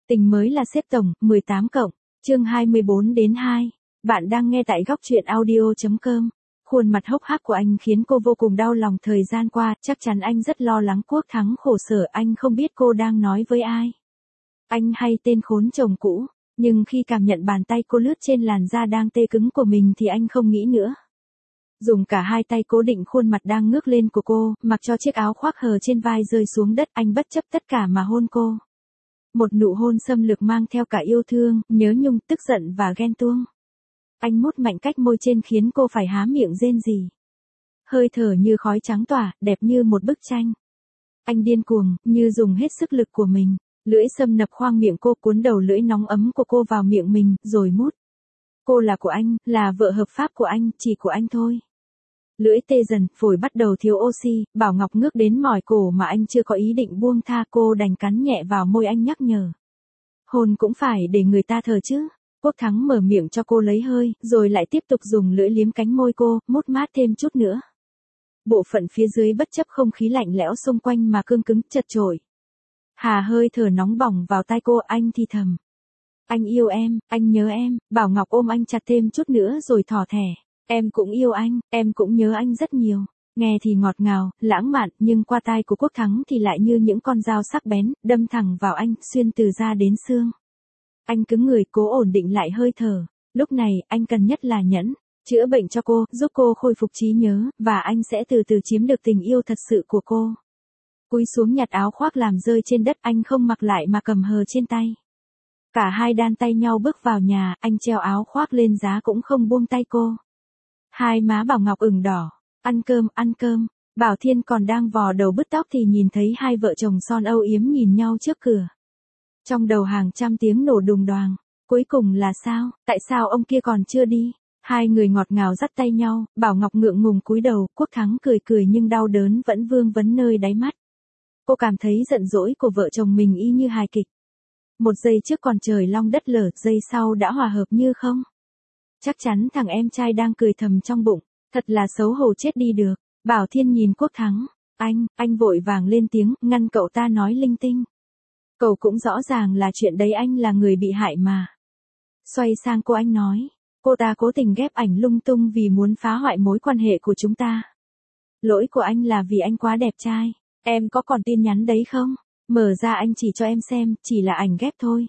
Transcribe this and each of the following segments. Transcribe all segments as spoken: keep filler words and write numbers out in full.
Tình mới là xếp tổng, mười tám cộng, chương hai mươi bốn đến hai. Bạn đang nghe tại góc truyện audio chấm com. Khuôn mặt hốc hác của anh khiến cô vô cùng đau lòng thời gian qua, chắc chắn anh rất lo lắng Quốc Thắng khổ sở, anh không biết cô đang nói với ai. Anh hay tên khốn chồng cũ, nhưng khi cảm nhận bàn tay cô lướt trên làn da đang tê cứng của mình thì anh không nghĩ nữa. Dùng cả hai tay cố định khuôn mặt đang ngước lên của cô, mặc cho chiếc áo khoác hở trên vai rơi xuống đất, anh bất chấp tất cả mà hôn cô. Một nụ hôn xâm lược mang theo cả yêu thương, nhớ nhung, tức giận và ghen tuông. Anh mút mạnh cách môi trên khiến cô phải há miệng rên rỉ. Hơi thở như khói trắng tỏa, đẹp như một bức tranh. Anh điên cuồng, như dùng hết sức lực của mình. Lưỡi xâm nập khoang miệng cô, cuốn đầu lưỡi nóng ấm của cô vào miệng mình, rồi mút. Cô là của anh, là vợ hợp pháp của anh, chỉ của anh thôi. Lưỡi tê dần, phổi bắt đầu thiếu oxy, Bảo Ngọc ngước đến mỏi cổ mà anh chưa có ý định buông tha, cô đành cắn nhẹ vào môi anh nhắc nhở. Hôn cũng phải để người ta thở chứ. Quốc Thắng mở miệng cho cô lấy hơi, rồi lại tiếp tục dùng lưỡi liếm cánh môi cô, mút mát thêm chút nữa. Bộ phận phía dưới bất chấp không khí lạnh lẽo xung quanh mà cương cứng, chật chội. Hà hơi thở nóng bỏng vào tai cô, anh thì thầm. Anh yêu em, anh nhớ em. Bảo Ngọc ôm anh chặt thêm chút nữa rồi thỏ thẻ. Em cũng yêu anh, em cũng nhớ anh rất nhiều. Nghe thì ngọt ngào, lãng mạn, nhưng qua tai của Quốc Thắng thì lại như những con dao sắc bén, đâm thẳng vào anh, xuyên từ da đến xương. Anh cứng người, cố ổn định lại hơi thở. Lúc này, anh cần nhất là nhẫn, chữa bệnh cho cô, giúp cô khôi phục trí nhớ, và anh sẽ từ từ chiếm được tình yêu thật sự của cô. Cúi xuống nhặt áo khoác làm rơi trên đất, anh không mặc lại mà cầm hờ trên tay. Cả hai đan tay nhau bước vào nhà, anh treo áo khoác lên giá cũng không buông tay cô. Hai má Bảo Ngọc ửng đỏ. Ăn cơm, ăn cơm. Bảo Thiên còn đang vò đầu bứt tóc thì nhìn thấy hai vợ chồng son âu yếm nhìn nhau trước cửa. Trong đầu hàng trăm tiếng nổ đùng đoàng. Cuối cùng là sao? Tại sao ông kia còn chưa đi? Hai người ngọt ngào dắt tay nhau, Bảo Ngọc ngượng ngùng cúi đầu, Quốc Thắng cười cười nhưng đau đớn vẫn vương vấn nơi đáy mắt. Cô cảm thấy giận dỗi của vợ chồng mình y như hài kịch. Một giây trước còn trời long đất lở, giây sau đã hòa hợp như không. Chắc chắn thằng em trai đang cười thầm trong bụng, thật là xấu hổ chết đi được. Bảo Thiên nhìn Quốc Thắng, anh, anh vội vàng lên tiếng, ngăn cậu ta nói linh tinh. Cậu cũng rõ ràng là chuyện đấy, anh là người bị hại mà. Xoay sang cô anh nói, cô ta cố tình ghép ảnh lung tung vì muốn phá hoại mối quan hệ của chúng ta. Lỗi của anh là vì anh quá đẹp trai. Em có còn tin nhắn đấy không? Mở ra anh chỉ cho em xem, chỉ là ảnh ghép thôi.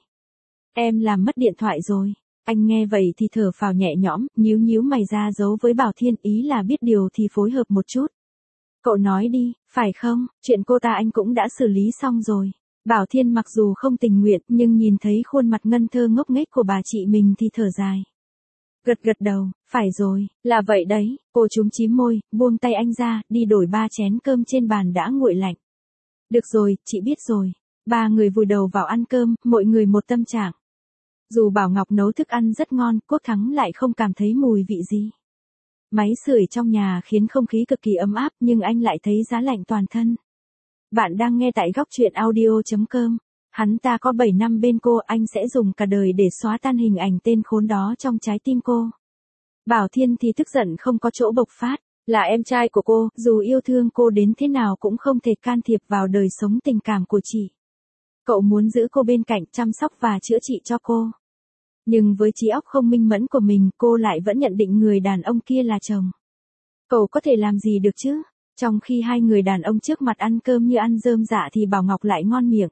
Em làm mất điện thoại rồi. Anh nghe vậy thì thở phào nhẹ nhõm, nhíu nhíu mày ra giấu với Bảo Thiên, ý là biết điều thì phối hợp một chút. Cậu nói đi, phải không? Chuyện cô ta anh cũng đã xử lý xong rồi. Bảo Thiên mặc dù không tình nguyện nhưng nhìn thấy khuôn mặt ngân thơ ngốc nghếch của bà chị mình thì thở dài. Gật gật đầu, phải rồi, là vậy đấy. Cô chúm chím môi, buông tay anh ra, đi đổi ba chén cơm trên bàn đã nguội lạnh. Được rồi, chị biết rồi. Ba người vùi đầu vào ăn cơm, mỗi người một tâm trạng. Dù Bảo Ngọc nấu thức ăn rất ngon, Quốc Thắng lại không cảm thấy mùi vị gì. Máy sưởi trong nhà khiến không khí cực kỳ ấm áp nhưng anh lại thấy giá lạnh toàn thân. Bạn đang nghe tại góc truyện audio chấm com. Hắn ta có bảy năm bên cô, anh sẽ dùng cả đời để xóa tan hình ảnh tên khốn đó trong trái tim cô. Bảo Thiên thì tức giận không có chỗ bộc phát, là em trai của cô, dù yêu thương cô đến thế nào cũng không thể can thiệp vào đời sống tình cảm của chị. Cậu muốn giữ cô bên cạnh, chăm sóc và chữa trị cho cô. Nhưng với trí óc không minh mẫn của mình, cô lại vẫn nhận định người đàn ông kia là chồng. Cậu có thể làm gì được chứ? Trong khi hai người đàn ông trước mặt ăn cơm như ăn rơm rạ thì Bảo Ngọc lại ngon miệng.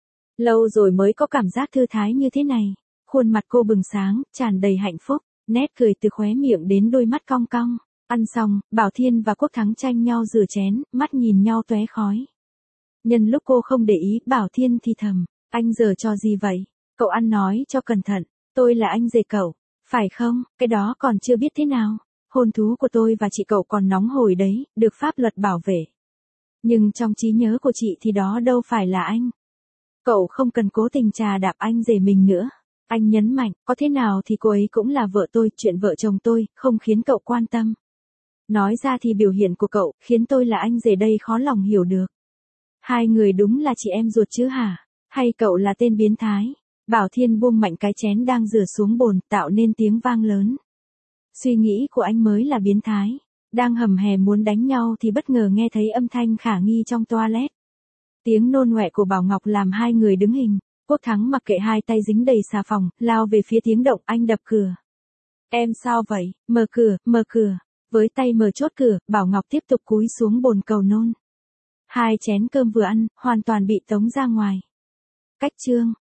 Lâu rồi mới có cảm giác thư thái như thế này. Khuôn mặt cô bừng sáng, tràn đầy hạnh phúc, nét cười từ khóe miệng đến đôi mắt cong cong. Ăn xong, Bảo Thiên và Quốc Thắng tranh nhau rửa chén, mắt nhìn nhau tóe khói. Nhân lúc cô không để ý, Bảo Thiên thì thầm, anh giở trò gì vậy? Cậu ăn nói cho cẩn thận, tôi là anh rể cậu, phải không? Cái đó còn chưa biết thế nào. Hôn thú của tôi và chị cậu còn nóng hổi đấy, được pháp luật bảo vệ. Nhưng trong trí nhớ của chị thì đó đâu phải là anh. Cậu không cần cố tình trà đạp anh rể mình nữa. Anh nhấn mạnh, có thế nào thì cô ấy cũng là vợ tôi, chuyện vợ chồng tôi, không khiến cậu quan tâm. Nói ra thì biểu hiện của cậu, khiến tôi là anh rể đây khó lòng hiểu được. Hai người đúng là chị em ruột chứ hả? Hay cậu là tên biến thái? Bảo Thiên buông mạnh cái chén đang rửa xuống bồn, tạo nên tiếng vang lớn. Suy nghĩ của anh mới là biến thái. Đang hầm hè muốn đánh nhau thì bất ngờ nghe thấy âm thanh khả nghi trong toilet. Tiếng nôn ngoẹ của Bảo Ngọc làm hai người đứng hình. Quốc Thắng mặc kệ hai tay dính đầy xà phòng, lao về phía tiếng động, anh đập cửa. Em sao vậy, mở cửa, mở cửa. Với tay mở chốt cửa, Bảo Ngọc tiếp tục cúi xuống bồn cầu nôn. Hai chén cơm vừa ăn, hoàn toàn bị tống ra ngoài. Cách chương.